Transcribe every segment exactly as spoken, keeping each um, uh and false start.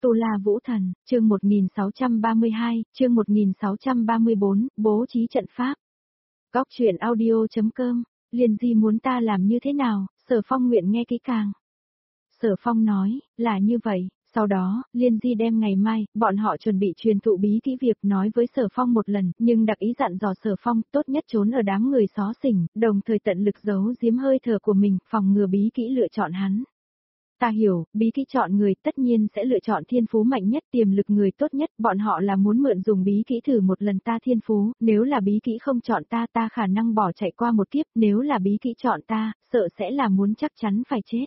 Tu La Vũ Thần, chương một nghìn sáu trăm ba mươi hai, chương một nghìn sáu trăm ba mươi bốn, bố trí trận pháp. Góc truyện audio.com, Liên Di muốn ta làm như thế nào, Sở Phong nguyện nghe kỹ càng. Sở Phong nói, là như vậy, sau đó, Liên Di đem ngày mai, bọn họ chuẩn bị truyền thụ bí kỹ việc nói với Sở Phong một lần, nhưng đặc ý dặn dò Sở Phong tốt nhất trốn ở đám người xó xỉnh, đồng thời tận lực giấu giếm hơi thở của mình, phòng ngừa bí kỹ lựa chọn hắn. Ta hiểu, bí kỹ chọn người tất nhiên sẽ lựa chọn thiên phú mạnh nhất, tiềm lực người tốt nhất, bọn họ là muốn mượn dùng bí kỹ thử một lần ta thiên phú, nếu là bí kỹ không chọn ta ta khả năng bỏ chạy qua một kiếp, nếu là bí kỹ chọn ta, sợ sẽ là muốn chắc chắn phải chết.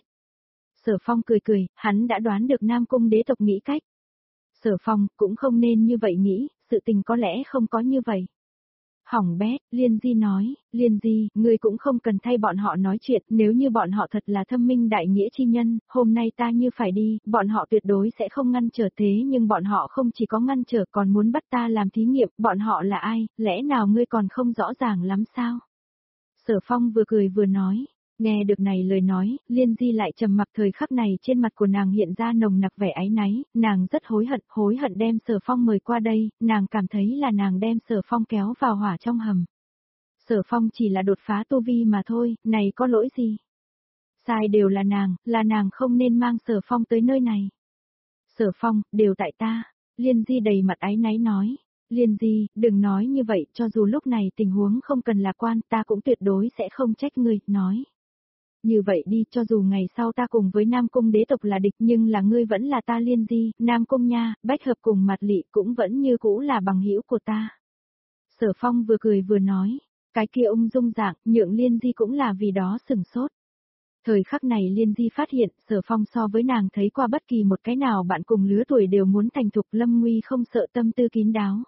Sở Phong cười cười, hắn đã đoán được Nam Cung đế tộc nghĩ cách. Sở Phong cũng không nên như vậy nghĩ, sự tình có lẽ không có như vậy. Hỏng bét, Liên Di nói, Liên Di, ngươi cũng không cần thay bọn họ nói chuyện, nếu như bọn họ thật là thâm minh đại nghĩa chi nhân, hôm nay ta như phải đi, bọn họ tuyệt đối sẽ không ngăn trở thế nhưng bọn họ không chỉ có ngăn trở còn muốn bắt ta làm thí nghiệm, bọn họ là ai, lẽ nào ngươi còn không rõ ràng lắm sao? Sở Phong vừa cười vừa nói. Nghe được này lời nói, Liên Di lại trầm mặc, thời khắc này trên mặt của nàng hiện ra nồng nặc vẻ áy náy, nàng rất hối hận, hối hận đem Sở Phong mời qua đây, nàng cảm thấy là nàng đem Sở Phong kéo vào hỏa trong hầm. Sở Phong chỉ là đột phá tu vi mà thôi, này có lỗi gì? Sai đều là nàng, là nàng không nên mang Sở Phong tới nơi này. Sở Phong, đều tại ta, Liên Di đầy mặt áy náy nói. Liên Di, đừng nói như vậy, cho dù lúc này tình huống không cần lạc quan, ta cũng tuyệt đối sẽ không trách ngươi, nói. Như vậy đi, cho dù ngày sau ta cùng với Nam Cung đế tộc là địch nhưng là ngươi vẫn là ta Liên Di, Nam Cung nha, bách hợp cùng mặt lị cũng vẫn như cũ là bằng hữu của ta. Sở Phong vừa cười vừa nói, cái kia ung dung dạng, nhượng Liên Di cũng là vì đó sửng sốt. Thời khắc này Liên Di phát hiện, Sở Phong so với nàng thấy qua bất kỳ một cái nào bạn cùng lứa tuổi đều muốn thành thục, lâm nguy không sợ, tâm tư kín đáo.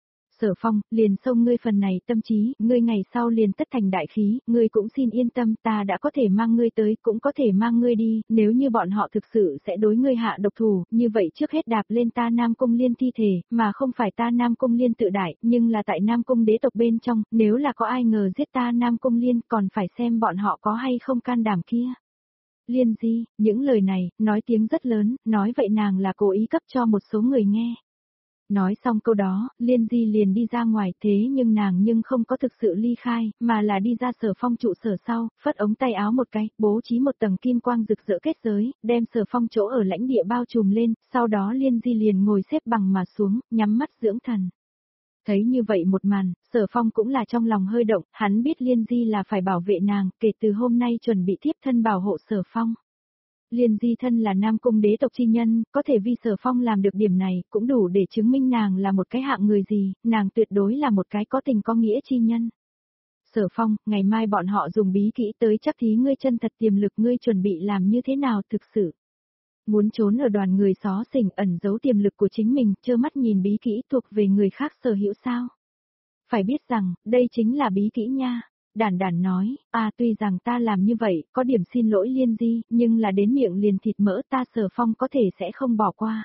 Sở Phong, liền xông ngươi phần này tâm trí, ngươi ngày sau liền tất thành đại khí, ngươi cũng xin yên tâm, ta đã có thể mang ngươi tới, cũng có thể mang ngươi đi, nếu như bọn họ thực sự sẽ đối ngươi hạ độc thủ, như vậy trước hết đạp lên ta Nam Cung Liên thi thể, mà không phải ta Nam Cung Liên tự đại, nhưng là tại Nam Cung đế tộc bên trong, nếu là có ai ngờ giết ta Nam Cung Liên, còn phải xem bọn họ có hay không can đảm kia. Liên Di, những lời này, nói tiếng rất lớn, nói vậy nàng là cố ý cấp cho một số người nghe. Nói xong câu đó, Liên Di liền đi ra ngoài, thế nhưng nàng nhưng không có thực sự ly khai, mà là đi ra Sở Phong trụ sở sau, phất ống tay áo một cái, bố trí một tầng kim quang rực rỡ kết giới, đem Sở Phong chỗ ở lãnh địa bao trùm lên, sau đó Liên Di liền ngồi xếp bằng mà xuống, nhắm mắt dưỡng thần. Thấy như vậy một màn, Sở Phong cũng là trong lòng hơi động, hắn biết Liên Di là phải bảo vệ nàng, kể từ hôm nay chuẩn bị tiếp thân bảo hộ Sở Phong. Liên Di thân là Nam Cung đế tộc chi nhân, có thể vì Sở Phong làm được điểm này, cũng đủ để chứng minh nàng là một cái hạng người gì, nàng tuyệt đối là một cái có tình có nghĩa chi nhân. Sở Phong, ngày mai bọn họ dùng bí kỹ tới chắc thí ngươi chân thật tiềm lực, ngươi chuẩn bị làm như thế nào thực sự. Muốn trốn ở đoàn người xó xỉnh ẩn giấu tiềm lực của chính mình, trơ mắt nhìn bí kỹ thuộc về người khác sở hữu sao. Phải biết rằng, đây chính là bí kỹ nha. Đản đản nói, à tuy rằng ta làm như vậy, có điểm xin lỗi Liên Di, nhưng là đến miệng liền thịt mỡ ta Sở Phong có thể sẽ không bỏ qua.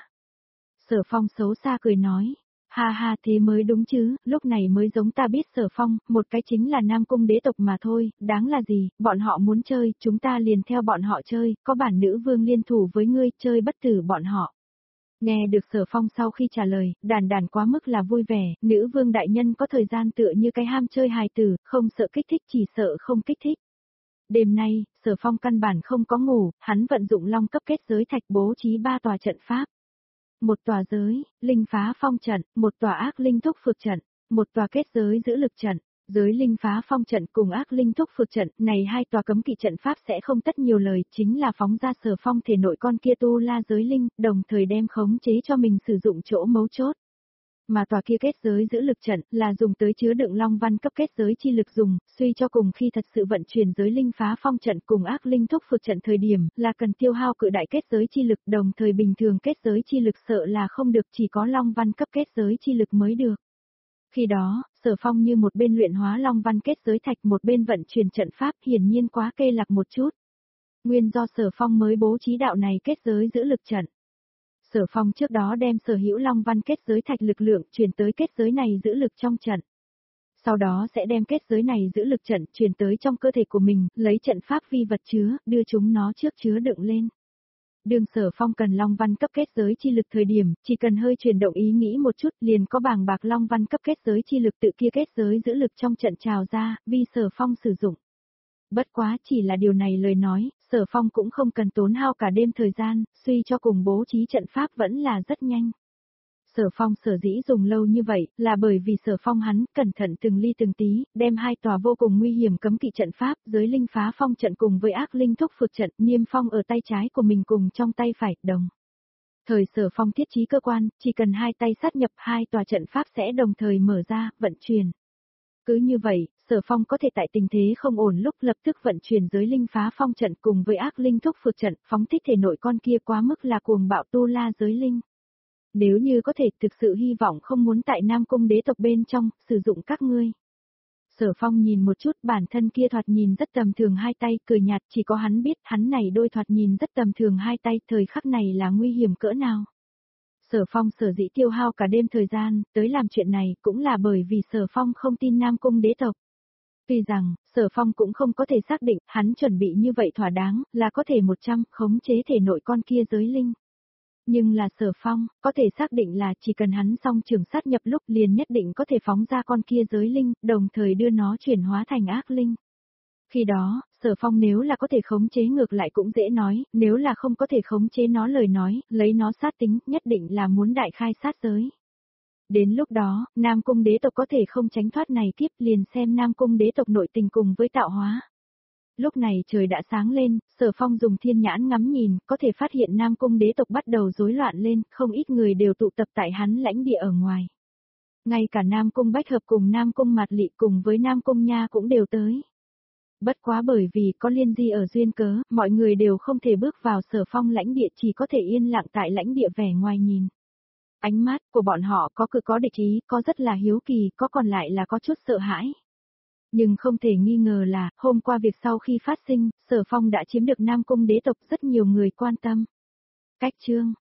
Sở Phong xấu xa cười nói, ha ha thế mới đúng chứ, lúc này mới giống ta biết Sở Phong, một cái chính là Nam Cung đế tộc mà thôi, đáng là gì, bọn họ muốn chơi, chúng ta liền theo bọn họ chơi, có bản nữ vương liên thủ với ngươi, chơi bất tử bọn họ. Nghe được Sở Phong sau khi trả lời, đàn đàn quá mức là vui vẻ, nữ vương đại nhân có thời gian tựa như cái ham chơi hài tử, không sợ kích thích chỉ sợ không kích thích. Đêm nay, Sở Phong căn bản không có ngủ, hắn vận dụng long cấp kết giới thạch bố trí ba tòa trận pháp. Một tòa giới, linh phá phong trận, một tòa ác linh thúc phược trận, một tòa kết giới giữ lực trận. Giới linh phá phong trận cùng ác linh thúc phược trận, này hai tòa cấm kỵ trận pháp sẽ không tất nhiều lời, chính là phóng ra Sở Phong thể nội con kia tu la giới linh, đồng thời đem khống chế cho mình sử dụng chỗ mấu chốt. Mà tòa kia kết giới giữ lực trận, là dùng tới chứa đựng long văn cấp kết giới chi lực dùng, suy cho cùng khi thật sự vận chuyển giới linh phá phong trận cùng ác linh thúc phược trận thời điểm, là cần tiêu hao cự đại kết giới chi lực, đồng thời bình thường kết giới chi lực sợ là không được, chỉ có long văn cấp kết giới chi lực mới được. Khi đó, Sở Phong như một bên luyện hóa long văn kết giới thạch, một bên vận chuyển trận pháp, hiển nhiên quá kê lạc một chút. Nguyên do Sở Phong mới bố trí đạo này kết giới giữ lực trận. Sở Phong trước đó đem sở hữu long văn kết giới thạch lực lượng truyền tới kết giới này giữ lực trong trận. Sau đó sẽ đem kết giới này giữ lực trận truyền tới trong cơ thể của mình, lấy trận pháp vi vật chứa, đưa chúng nó trước chứa đựng lên. Đương Sở Phong cần Long Văn cấp kết giới chi lực thời điểm, chỉ cần hơi chuyển động ý nghĩ một chút liền có bàng bạc Long Văn cấp kết giới chi lực tự kia kết giới giữ lực trong trận trào ra, vì Sở Phong sử dụng. Bất quá chỉ là điều này lời nói, Sở Phong cũng không cần tốn hao cả đêm thời gian, suy cho cùng bố trí trận pháp vẫn là rất nhanh. Sở Phong sở dĩ dùng lâu như vậy, là bởi vì Sở Phong hắn cẩn thận từng ly từng tí, đem hai tòa vô cùng nguy hiểm cấm kỵ trận pháp, giới linh phá phong trận cùng với ác linh thúc phược trận, niêm phong ở tay trái của mình cùng trong tay phải, đồng. Thời Sở Phong thiết trí cơ quan, chỉ cần hai tay sát nhập hai tòa trận pháp sẽ đồng thời mở ra, vận chuyển. Cứ như vậy, Sở Phong có thể tại tình thế không ổn lúc lập tức vận chuyển giới linh phá phong trận cùng với ác linh thúc phược trận, phóng thích thể nội con kia quá mức là cuồng bạo tu la giới linh. Nếu như có thể thực sự hy vọng không muốn tại Nam Cung đế tộc bên trong, sử dụng các ngươi. Sở Phong nhìn một chút bản thân kia thoạt nhìn rất tầm thường hai tay, cười nhạt, chỉ có hắn biết hắn này đôi thoạt nhìn rất tầm thường hai tay, thời khắc này là nguy hiểm cỡ nào. Sở Phong sở dĩ tiêu hao cả đêm thời gian, tới làm chuyện này, cũng là bởi vì Sở Phong không tin Nam Cung đế tộc. Tuy rằng, Sở Phong cũng không có thể xác định, hắn chuẩn bị như vậy thỏa đáng, là có thể một trăm khống chế thể nội con kia giới linh. Nhưng là Sở Phong, có thể xác định là chỉ cần hắn song trường sát nhập lúc liền nhất định có thể phóng ra con kia giới linh, đồng thời đưa nó chuyển hóa thành ác linh. Khi đó, Sở Phong nếu là có thể khống chế ngược lại cũng dễ nói, nếu là không có thể khống chế nó lời nói, lấy nó sát tính, nhất định là muốn đại khai sát giới. Đến lúc đó, Nam Cung đế tộc có thể không tránh thoát này kiếp, liền xem Nam Cung đế tộc nội tình cùng với tạo hóa. Lúc này trời đã sáng lên, Sở Phong dùng thiên nhãn ngắm nhìn, có thể phát hiện Nam Cung đế tộc bắt đầu rối loạn lên, không ít người đều tụ tập tại hắn lãnh địa ở ngoài. Ngay cả Nam Cung Bách Hợp cùng Nam Cung Mạt Lị cùng với Nam Cung Nha cũng đều tới. Bất quá bởi vì có Liên Di ở duyên cớ, mọi người đều không thể bước vào Sở Phong lãnh địa, chỉ có thể yên lặng tại lãnh địa vẻ ngoài nhìn. Ánh mắt của bọn họ có cực có địch ý, có rất là hiếu kỳ, có còn lại là có chút sợ hãi. Nhưng không thể nghi ngờ là, hôm qua việc sau khi phát sinh, Sở Phong đã chiếm được Nam Cung đế tộc, rất nhiều người quan tâm. Cách chương